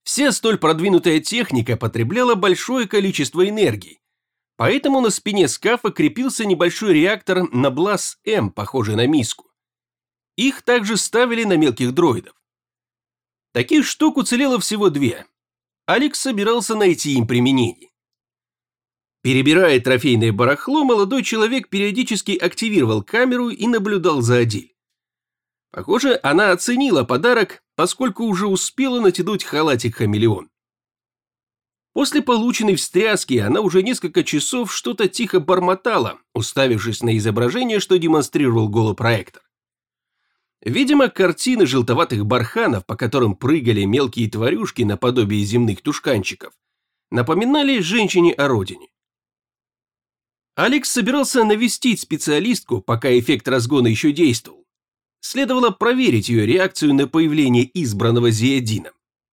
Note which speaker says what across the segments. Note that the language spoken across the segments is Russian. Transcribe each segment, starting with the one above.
Speaker 1: Вся столь продвинутая техника потребляла большое количество энергии, поэтому на спине скафа крепился небольшой реактор на Блас-М, похожий на миску. Их также ставили на мелких дроидов. Таких штук уцелело всего 2. Алекс собирался найти им применение. Перебирая трофейное барахло, молодой человек периодически активировал камеру и наблюдал за Адиль. Похоже, она оценила подарок, поскольку уже успела натянуть халатик-хамелеон. После полученной встряски она уже несколько часов что-то тихо бормотала, уставившись на изображение, что демонстрировал голопроектор. Видимо, картины желтоватых барханов, по которым прыгали мелкие тварюшки наподобие земных тушканчиков, напоминали женщине о родине. Алекс собирался навестить специалистку, пока эффект разгона еще действовал. Следовало проверить ее реакцию на появление избранного Зиядином.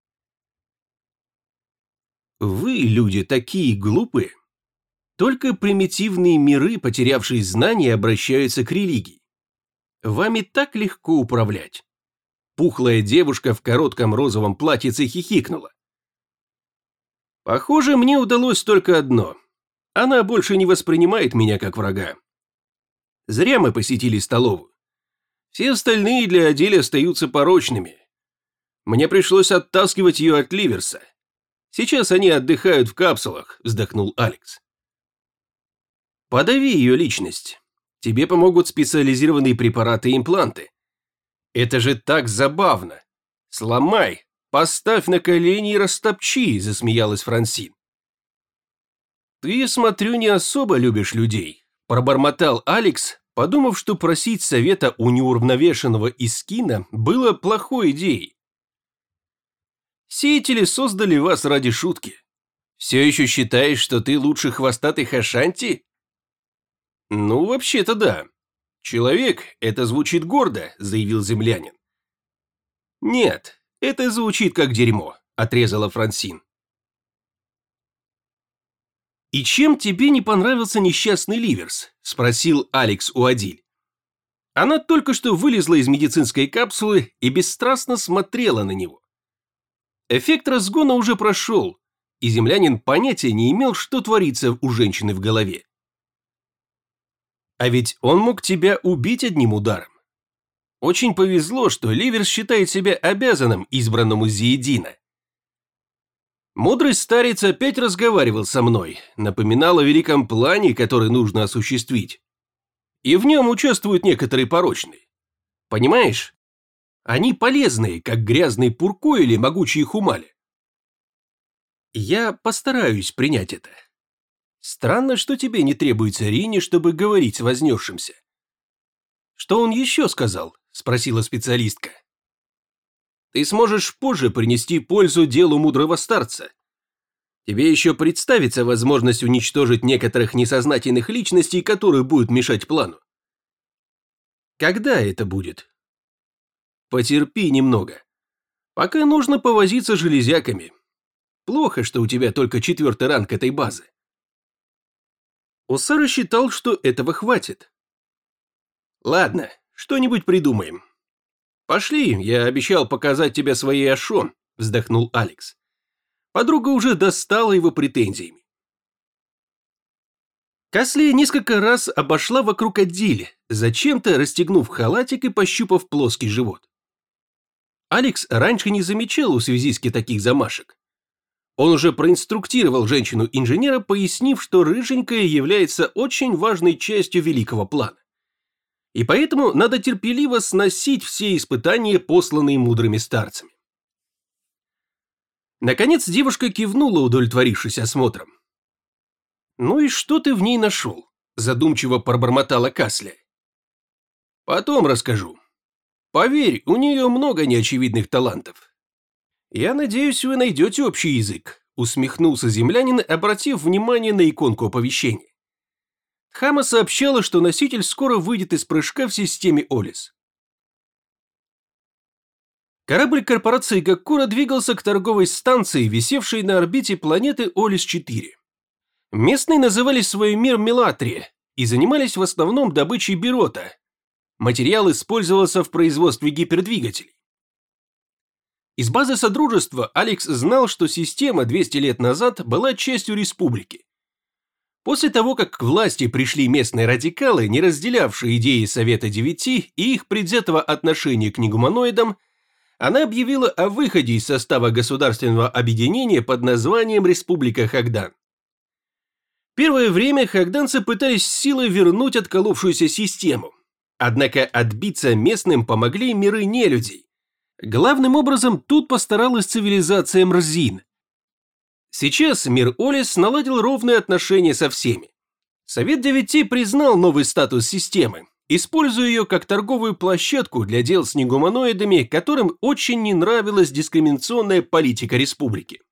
Speaker 1: Вы, люди, такие глупые. Только примитивные миры, потерявшие знания, обращаются к религии. Вами так легко управлять. Пухлая девушка в коротком розовом платьице хихикнула. Похоже, мне удалось только одно. Она больше не воспринимает меня как врага. Зря мы посетили столовую. Все остальные для Адиль остаются порочными. Мне пришлось оттаскивать ее от Ливерса. Сейчас они отдыхают в капсулах, вздохнул Алекс. Подави ее личность. Тебе помогут специализированные препараты и импланты. Это же так забавно. Сломай, поставь на колени и растопчи, засмеялась Франсин. Ты, смотрю, не особо любишь людей, пробормотал Алекс, подумав, что просить совета у неуравновешенного Искина было плохой идеей. Сеятели создали вас ради шутки. Все еще считаешь, что ты лучше хвостатых Ашанти? Ну, вообще-то да. Человек, это звучит гордо, заявил землянин. Нет, это звучит как дерьмо, отрезала Франсин. «И чем тебе не понравился несчастный Ливерс?» – спросил Алекс у Адиль. Она только что вылезла из медицинской капсулы и бесстрастно смотрела на него. Эффект разгона уже прошел, и землянин понятия не имел, что творится у женщины в голове. А ведь он мог тебя убить одним ударом. Очень повезло, что Ливерс считает себя обязанным избранному Зиедина. Мудрый старец опять разговаривал со мной, напоминал о великом плане, который нужно осуществить. И в нем участвуют некоторые порочные. Понимаешь? Они полезные, как грязный пурко или могучие хумали. Я постараюсь принять это. Странно, что тебе не требуется Рини, чтобы говорить с вознесшимся. Что он еще сказал? Спросила специалистка. Ты сможешь позже принести пользу делу мудрого старца. Тебе еще представится возможность уничтожить некоторых несознательных личностей, которые будут мешать плану. Когда это будет? Потерпи немного. Пока нужно повозиться с железяками. Плохо, что у тебя только 4-й ранг этой базы. Осара считал, что этого хватит. Ладно, что-нибудь придумаем. «Пошли, я обещал показать тебе своей Ашон», – вздохнул Алекс. Подруга уже достала его претензиями. Касли несколько раз обошла вокруг Адиль, зачем-то расстегнув халатик и пощупав плоский живот. Алекс раньше не замечал у связистки таких замашек. Он уже проинструктировал женщину-инженера, пояснив, что рыженькая является очень важной частью великого плана. И поэтому надо терпеливо сносить все испытания, посланные мудрыми старцами. Наконец девушка кивнула, удовлетворившись осмотром. «Ну и что ты в ней нашел?» – задумчиво пробормотала Касли. «Потом расскажу. Поверь, у нее много неочевидных талантов. Я надеюсь, вы найдете общий язык», – усмехнулся землянин, обратив внимание на иконку оповещения. Хама сообщала, что носитель скоро выйдет из прыжка в системе Олис. Корабль корпорации Гаккура двигался к торговой станции, висевшей на орбите планеты Олис-4. Местные называли свой мир Мелатрия и занимались в основном добычей бирота. Материал использовался в производстве гипердвигателей. Из базы Содружества Алекс знал, что система 200 лет назад была частью республики. После того, как к власти пришли местные радикалы, не разделявшие идеи Совета Девяти и их предвзятого отношения к негуманоидам, она объявила о выходе из состава государственного объединения под названием Республика Хагдан. Первое время хагданцы пытались силой вернуть отколовшуюся систему, однако отбиться местным помогли миры нелюдей. Главным образом тут постаралась цивилизация Мрзин. Сейчас мир Олис наладил ровные отношения со всеми. Совет Девяти признал новый статус системы, используя ее как торговую площадку для дел с негуманоидами, которым очень не нравилась дискриминационная политика республики.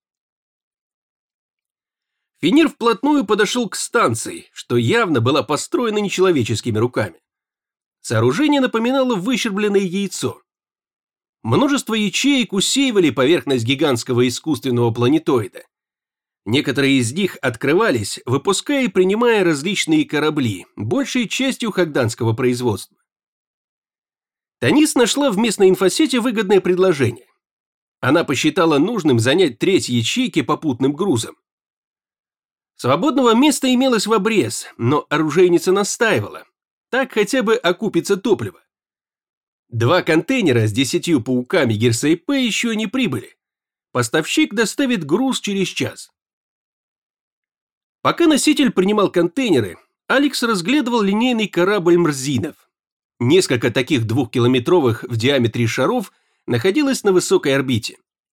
Speaker 1: Финир вплотную подошел к станции, что явно была построена нечеловеческими руками. Сооружение напоминало выщербленное яйцо. Множество ячеек усеивали поверхность гигантского искусственного планетоида. Некоторые из них открывались, выпуская и принимая различные корабли, большей частью хагданского производства. Танис нашла в местной инфосете выгодное предложение. Она посчитала нужным занять треть ячейки попутным грузом. Свободного места имелось в обрез, но оружейница настаивала. Так хотя бы окупится топливо. 2 контейнера с 10 пауками Герсайпе еще не прибыли. Поставщик доставит груз через час. Пока носитель принимал контейнеры, Алекс разглядывал линейный корабль Мрзинов. Несколько таких 2-километровых в диаметре шаров находилось на высокой орбите.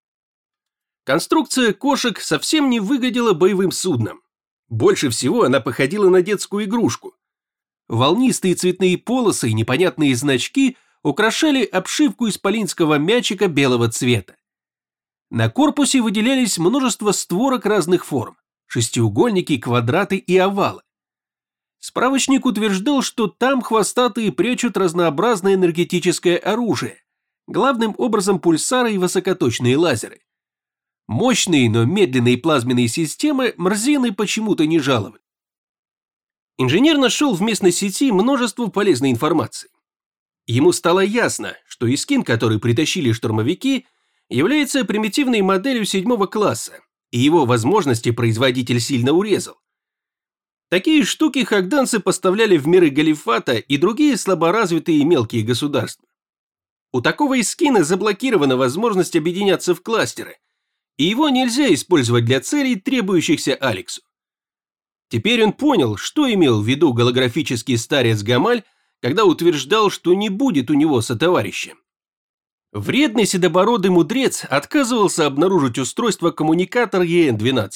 Speaker 1: Конструкция кошек совсем не выглядела боевым судном. Больше всего она походила на детскую игрушку. Волнистые цветные полосы и непонятные значки украшали обшивку исполинского мячика белого цвета. На корпусе выделялись множество створок разных форм. Шестиугольники, квадраты и овалы. Справочник утверждал, что там хвостатые прячут разнообразное энергетическое оружие, главным образом пульсары и высокоточные лазеры. Мощные, но медленные плазменные системы Мрзины почему-то не жаловали. Инженер нашел в местной сети множество полезной информации. Ему стало ясно, что Искин, который притащили штурмовики, является примитивной моделью 7 класса, и его возможности производитель сильно урезал. Такие штуки хагданцы поставляли в миры Галифата и другие слаборазвитые мелкие государства. У такого Искина заблокирована возможность объединяться в кластеры, и его нельзя использовать для целей, требующихся Алексу. Теперь он понял, что имел в виду голографический старец Гамаль, когда утверждал, что не будет у него сотоварища. Вредный седобородый мудрец отказывался обнаружить устройство коммуникатор ЕН-12.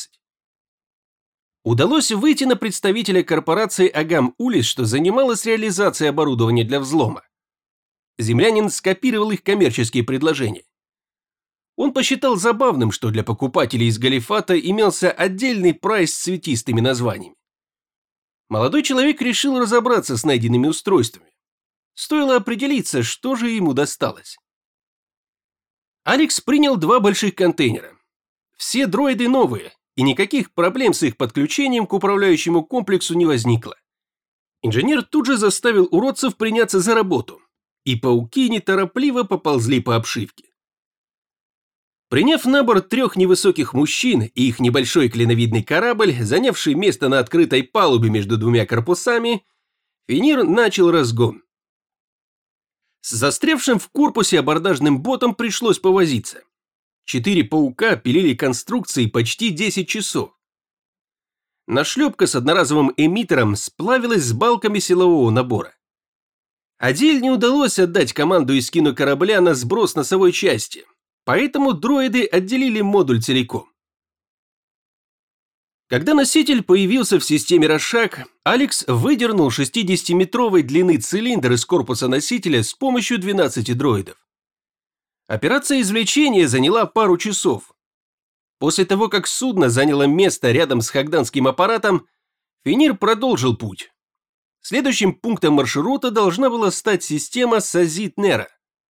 Speaker 1: Удалось выйти на представителя корпорации Агам Улис, что занималась реализацией оборудования для взлома. Землянин скопировал их коммерческие предложения. Он посчитал забавным, что для покупателей из Галифата имелся отдельный прайс с цветистыми названиями. Молодой человек решил разобраться с найденными устройствами. Стоило определиться, что же ему досталось. Алекс принял 2 больших контейнера. Все дроиды новые, и никаких проблем с их подключением к управляющему комплексу не возникло. Инженер тут же заставил уродцев приняться за работу, и пауки неторопливо поползли по обшивке. Приняв на борт 3 невысоких мужчин и их небольшой клиновидный корабль, занявший место на открытой палубе между 2 корпусами, Финир начал разгон. С застрявшим в корпусе абордажным ботом пришлось повозиться. 4 паука пилили конструкции почти 10 часов. Нашлепка с одноразовым эмиттером сплавилась с балками силового набора. Адиль не удалось отдать команду Искину корабля на сброс носовой части, поэтому дроиды отделили модуль целиком. Когда носитель появился в системе Рошак, Алекс выдернул 60-метровой длины цилиндр из корпуса носителя с помощью 12 дроидов. Операция извлечения заняла пару часов. После того, как судно заняло место рядом с хагданским аппаратом, Финир продолжил путь. Следующим пунктом маршрута должна была стать система Сазит-Нера.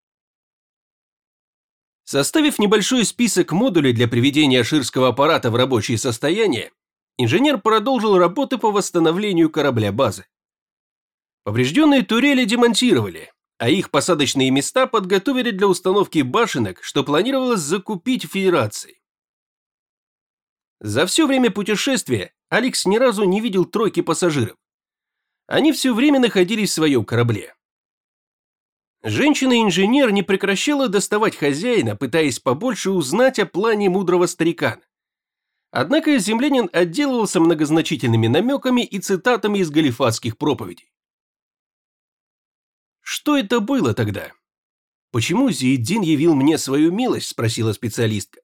Speaker 1: Составив небольшой список модулей для приведения аширского аппарата в рабочее состояние, инженер продолжил работы по восстановлению корабля-базы. Поврежденные турели демонтировали, а их посадочные места подготовили для установки башенок, что планировалось закупить в Федерации. За все время путешествия Алекс ни разу не видел тройки пассажиров. Они все время находились в своем корабле. Женщина-инженер не прекращала доставать хозяина, пытаясь побольше узнать о плане мудрого старикана. Однако землянин отделывался многозначительными намеками и цитатами из галифатских проповедей. «Что это было тогда? Почему Зиэддин явил мне свою милость?» – спросила специалистка.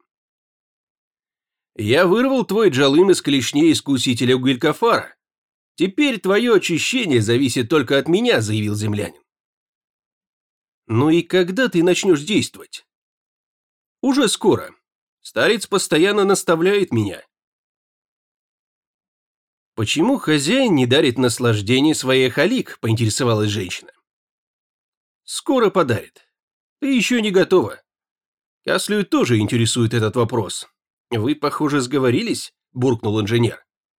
Speaker 1: «Я вырвал твой джалым из клешней искусителя Гулькафара. Теперь твое очищение зависит только от меня», – заявил землянин. «Ну и когда ты начнешь действовать?» «Уже скоро. Старец постоянно наставляет меня». «Почему хозяин не дарит наслаждение своей халик?» – поинтересовалась женщина. «Скоро подарит. Ты еще не готова. Каслию тоже интересует этот вопрос. Вы, похоже, сговорились?» – буркнул инженер.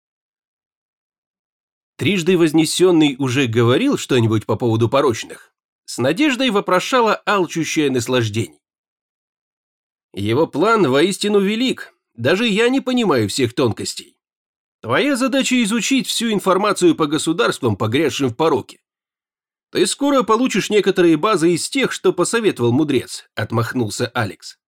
Speaker 1: Трижды вознесенный уже говорил что-нибудь по поводу порочных? С надеждой вопрошала алчущее наслаждение. Его план воистину велик, даже я не понимаю всех тонкостей. Твоя задача изучить всю информацию по государствам, погрязшим в пороке. Ты скоро получишь некоторые базы из тех, что посоветовал мудрец, отмахнулся Алекс.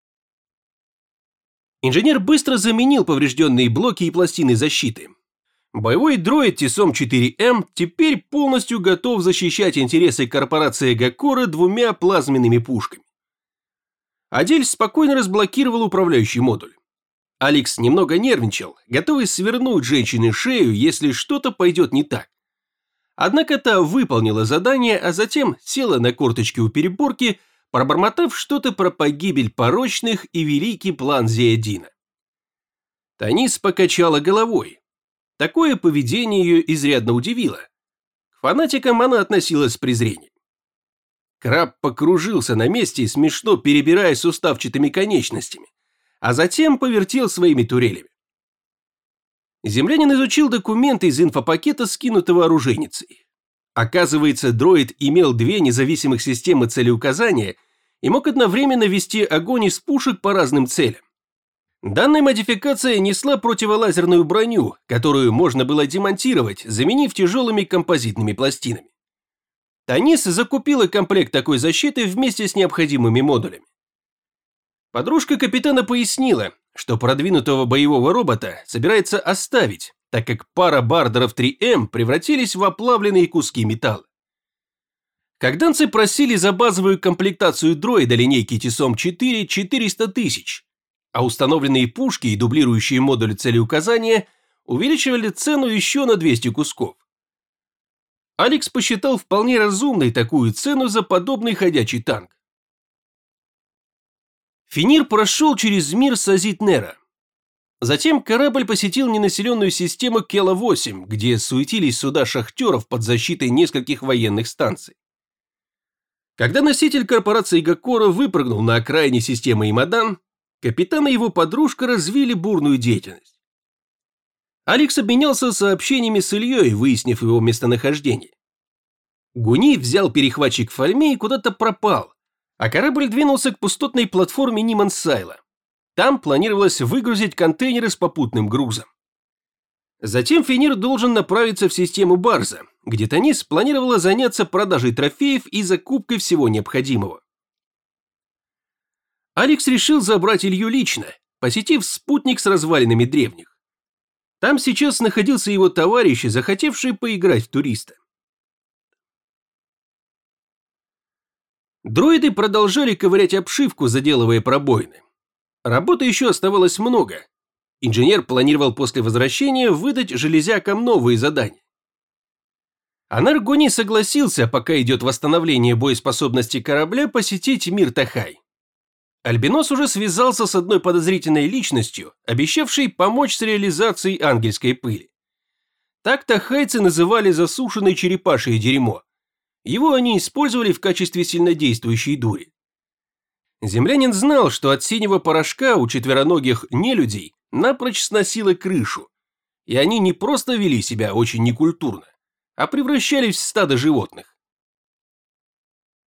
Speaker 1: Инженер быстро заменил поврежденные блоки и пластины защиты. Боевой дроид Тесом-4М теперь полностью готов защищать интересы корпорации Гакора двумя плазменными пушками. Адель спокойно разблокировал управляющий модуль. Алекс немного нервничал, готовый свернуть женщине шею, если что-то пойдет не так. Однако та выполнила задание, а затем села на корточки у переборки, пробормотав что-то про погибель порочных и великий план Зиэддина. Танис покачала головой. Такое поведение ее изрядно удивило. К фанатикам она относилась с презрением. Краб покружился на месте, смешно перебирая суставчатыми конечностями, а затем повертел своими турелями. Землянин изучил документы из инфопакета, скинутого оружейницей. Оказывается, дроид имел две независимых системы целеуказания и мог одновременно вести огонь из пушек по разным целям. Данная модификация несла противолазерную броню, которую можно было демонтировать, заменив тяжелыми композитными пластинами. Танис закупила комплект такой защиты вместе с необходимыми модулями. Подружка капитана пояснила, что продвинутого боевого робота собирается оставить, так как пара бардеров 3М превратились в оплавленные куски металла. Когданцы просили за базовую комплектацию дроида линейки Тесом-4 400 тысяч, а установленные пушки и дублирующие модули целеуказания увеличивали цену еще на 200 кусков. Алекс посчитал вполне разумной такую цену за подобный ходячий танк. Финир прошел через мир Сазит-Нера. Затем корабль посетил ненаселенную систему Кела-8, где суетились суда шахтеров под защитой нескольких военных станций. Когда носитель корпорации Гакора выпрыгнул на окраине системы Имадан, капитан и его подружка развили бурную деятельность. Алекс обменялся сообщениями с Ильей, выяснив его местонахождение. Гуни взял перехватчик Фальме и куда-то пропал, а корабль двинулся к пустотной платформе Ниман-Сайла. Там планировалось выгрузить контейнеры с попутным грузом. Затем Финир должен направиться в систему Барза, где Танис планировала заняться продажей трофеев и закупкой всего необходимого. Алекс решил забрать Илью лично, посетив спутник с развалинами древних. Там сейчас находился его товарищ, захотевший поиграть в туриста. Дроиды продолжали ковырять обшивку, заделывая пробоины. Работы еще оставалось много. Инженер планировал после возвращения выдать железякам новые задания. Анар Гуни согласился, пока идет восстановление боеспособности корабля, посетить мир Тахай. Альбинос уже связался с одной подозрительной личностью, обещавшей помочь с реализацией ангельской пыли. Так тахайцы называли засушенное черепашье дерьмо. Его они использовали в качестве сильнодействующей дури. Землянин знал, что от синего порошка у четвероногих нелюдей напрочь сносило крышу, и они не просто вели себя очень некультурно, а превращались в стадо животных.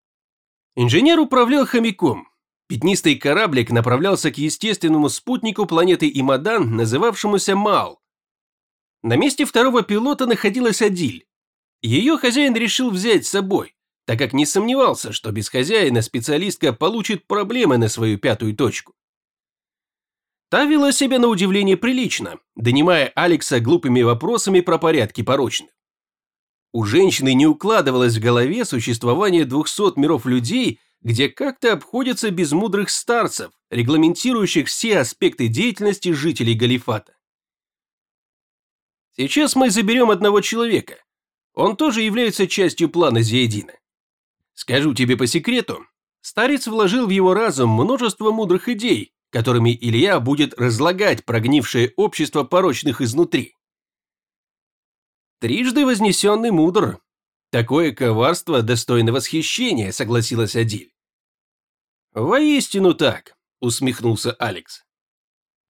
Speaker 1: Инженер управлял хомяком. Пятнистый кораблик направлялся к естественному спутнику планеты Имадан, называвшемуся Мал. На месте второго пилота находилась Адиль. Ее хозяин решил взять с собой, так как не сомневался, что без хозяина специалистка получит проблемы на свою пятую точку. Та вела себя на удивление прилично, донимая Алекса глупыми вопросами про порядки порочных. У женщины не укладывалось в голове существование 200 миров людей, где как-то обходятся без мудрых старцев, регламентирующих все аспекты деятельности жителей Галифата. Сейчас мы заберем одного человека. Он тоже является частью плана Зиэдина. Скажу тебе по секрету, старец вложил в его разум множество мудрых идей, которыми Илья будет разлагать прогнившее общество порочных изнутри. Трижды вознесенный мудр. Такое коварство достойно восхищения, согласилась Адиль. Воистину так, усмехнулся Алекс.